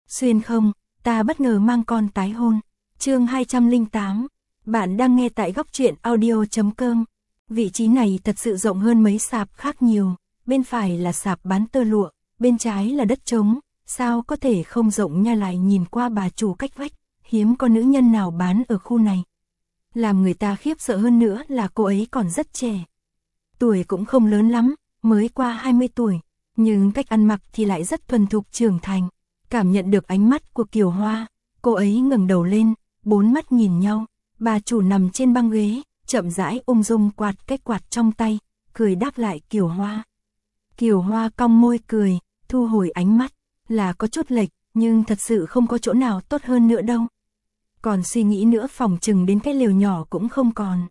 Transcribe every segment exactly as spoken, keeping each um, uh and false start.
Xuyên không, ta bất ngờ mang con tái hôn. Chương hai trăm lẻ tám. Bạn đang nghe tại góc truyện audio chấm com. Vị trí này thật sự rộng hơn mấy sạp khác nhiều. Bên phải là sạp bán tơ lụa, bên trái là đất trống. Sao có thể không rộng nha, lại nhìn qua bà chủ cách vách. Hiếm có nữ nhân nào bán ở khu này. Làm người ta khiếp sợ hơn nữa là cô ấy còn rất trẻ. Tuổi cũng không lớn lắm, mới qua hai mươi tuổi. Nhưng cách ăn mặc thì lại rất thuần thục trưởng thành. Cảm nhận được ánh mắt của Kiều Hoa, cô ấy ngẩng đầu lên, bốn mắt nhìn nhau. Bà chủ nằm trên băng ghế, chậm rãi ung dung quạt cái quạt trong tay, cười đáp lại Kiều Hoa. Kiều Hoa cong môi cười, thu hồi ánh mắt, là có chút lệch, nhưng thật sự không có chỗ nào tốt hơn nữa đâu. Còn suy nghĩ nữa phòng chừng đến cái lều nhỏ cũng không còn.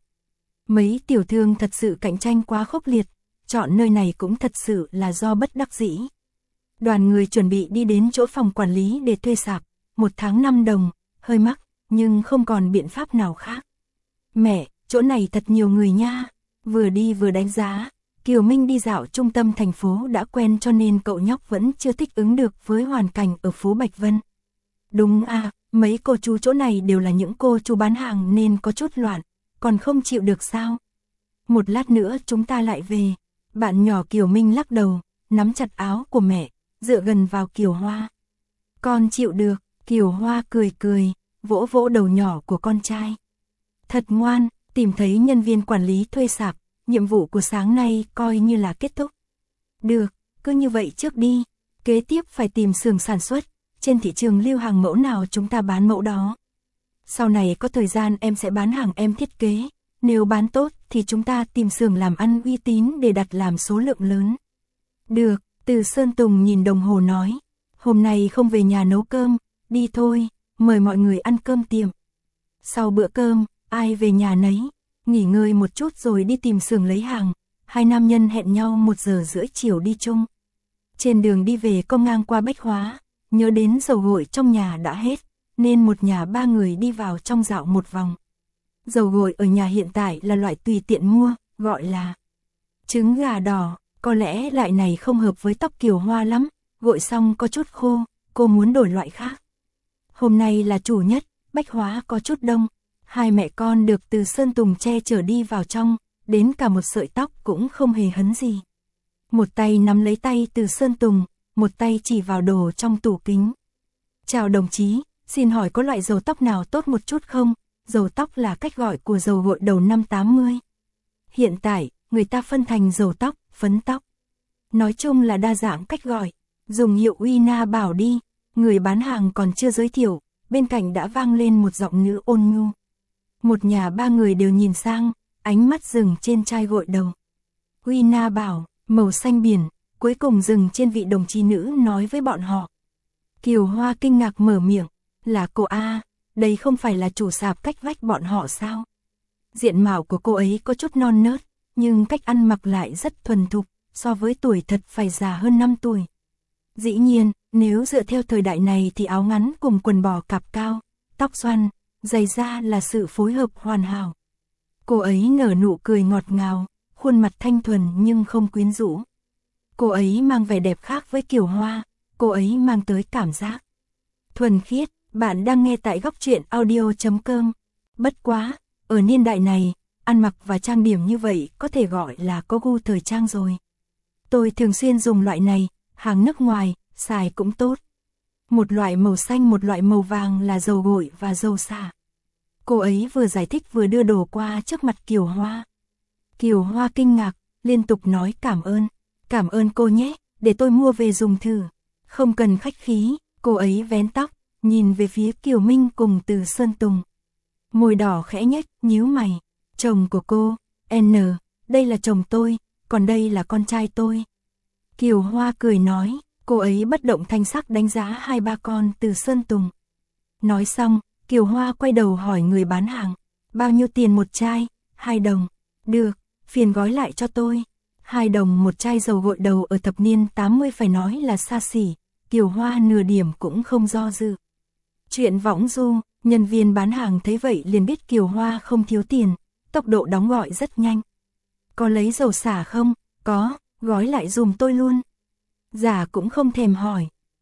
Mấy tiểu thương thật sự cạnh tranh quá khốc liệt, chọn nơi này cũng thật sự là do bất đắc dĩ. Đoàn người chuẩn bị đi đến chỗ phòng quản lý để thuê sạp, một tháng năm đồng, hơi mắc, nhưng không còn biện pháp nào khác. Mẹ, chỗ này thật nhiều người nha. Vừa đi vừa đánh giá, Kiều Minh đi dạo trung tâm thành phố đã quen cho nên cậu nhóc vẫn chưa thích ứng được với hoàn cảnh ở phố Bạch Vân. Đúng à, mấy cô chú chỗ này đều là những cô chú bán hàng nên có chút loạn, còn không chịu được sao? Một lát nữa chúng ta lại về. Bạn nhỏ Kiều Minh lắc đầu, nắm chặt áo của mẹ, dựa gần vào Kiều Hoa. Con chịu được, Kiều Hoa cười cười, vỗ vỗ đầu nhỏ của con trai. Thật ngoan, tìm thấy nhân viên quản lý thuê sạp, nhiệm vụ của sáng nay coi như là kết thúc. Được, cứ như vậy trước đi, kế tiếp phải tìm xưởng sản xuất, trên thị trường lưu hàng mẫu nào chúng ta bán mẫu đó. Sau này có thời gian em sẽ bán hàng em thiết kế, nếu bán tốt thì chúng ta tìm xưởng làm ăn uy tín để đặt làm số lượng lớn. Được, Từ Sơn Tùng nhìn đồng hồ nói, hôm nay không về nhà nấu cơm, đi thôi, mời mọi người ăn cơm tiệm. Sau bữa cơm, ai về nhà nấy, nghỉ ngơi một chút rồi đi tìm xưởng lấy hàng, hai nam nhân hẹn nhau một giờ rưỡi chiều đi chung. Trên đường đi về công ngang qua Bách Hóa, nhớ đến dầu gội trong nhà đã hết, nên một nhà ba người đi vào trong dạo một vòng. Dầu gội ở nhà hiện tại là loại tùy tiện mua, gọi là trứng gà đỏ, có lẽ loại này không hợp với tóc Kiều Hoa lắm, gội xong có chút khô, cô muốn đổi loại khác. Hôm nay là chủ nhật, Bách Hóa có chút đông, hai mẹ con được Từ Sơn Tùng che chở đi vào trong, đến cả một sợi tóc cũng không hề hấn gì. Một tay nắm lấy tay Từ Sơn Tùng, một tay chỉ vào đồ trong tủ kính. Chào đồng chí, xin hỏi có loại dầu tóc nào tốt một chút không? Dầu tóc là cách gọi của dầu gội đầu năm tám mươi. Hiện tại, người ta phân thành dầu tóc, phấn tóc. Nói chung là đa dạng cách gọi. Dùng hiệu Uy Na bảo đi. Người bán hàng còn chưa giới thiệu, bên cạnh đã vang lên một giọng nữ ôn nhu. Một nhà ba người đều nhìn sang, ánh mắt dừng trên chai gội đầu. Uy Na bảo, màu xanh biển, cuối cùng dừng trên vị đồng chí nữ nói với bọn họ. Kiều Hoa kinh ngạc mở miệng, là cô A, đây không phải là chủ sạp cách vách bọn họ sao? Diện mạo của cô ấy có chút non nớt, nhưng cách ăn mặc lại rất thuần thục, so với tuổi thật phải già hơn năm tuổi. Dĩ nhiên, nếu dựa theo thời đại này thì áo ngắn cùng quần bò cạp cao, tóc xoăn, giày da là sự phối hợp hoàn hảo. Cô ấy nở nụ cười ngọt ngào, khuôn mặt thanh thuần nhưng không quyến rũ. Cô ấy mang vẻ đẹp khác với Kiều Hoa, cô ấy mang tới cảm giác thuần khiết. Bạn đang nghe tại góc truyện audio chấm com. Bất quá, ở niên đại này, ăn mặc và trang điểm như vậy có thể gọi là có gu thời trang rồi. Tôi thường xuyên dùng loại này, hàng nước ngoài, xài cũng tốt. Một loại màu xanh, một loại màu vàng là dầu gội và dầu xả. Cô ấy vừa giải thích vừa đưa đồ qua trước mặt Kiều Hoa. Kiều Hoa kinh ngạc, liên tục nói cảm ơn. Cảm ơn cô nhé, để tôi mua về dùng thử. Không cần khách khí, cô ấy vén tóc, nhìn về phía Kiều Minh cùng Từ Sơn Tùng. Môi đỏ khẽ nhếch, nhíu mày. Chồng của cô, N, đây là chồng tôi, còn đây là con trai tôi. Kiều Hoa cười nói, cô ấy bất động thanh sắc đánh giá hai ba con Từ Sơn Tùng. Nói xong, Kiều Hoa quay đầu hỏi người bán hàng, bao nhiêu tiền một chai? Hai đồng. Được, phiền gói lại cho tôi. Hai đồng một chai dầu gội đầu ở thập niên tám mươi phải nói là xa xỉ, Kiều Hoa nửa điểm cũng không do dự. Chuyện võng du, nhân viên bán hàng thấy vậy liền biết Kiều Hoa không thiếu tiền, tốc độ đóng gọi rất nhanh. Có lấy dầu xả không? Có, gói lại dùm tôi luôn. Giả cũng không thèm hỏi,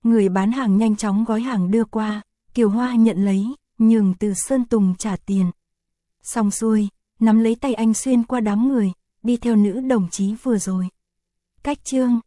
Người bán hàng nhanh chóng gói hàng đưa qua, Kiều Hoa nhận lấy, nhường Từ Sơn Tùng trả tiền. Xong xuôi, nắm lấy tay anh xuyên qua đám người, đi theo nữ đồng chí vừa rồi. Cách chương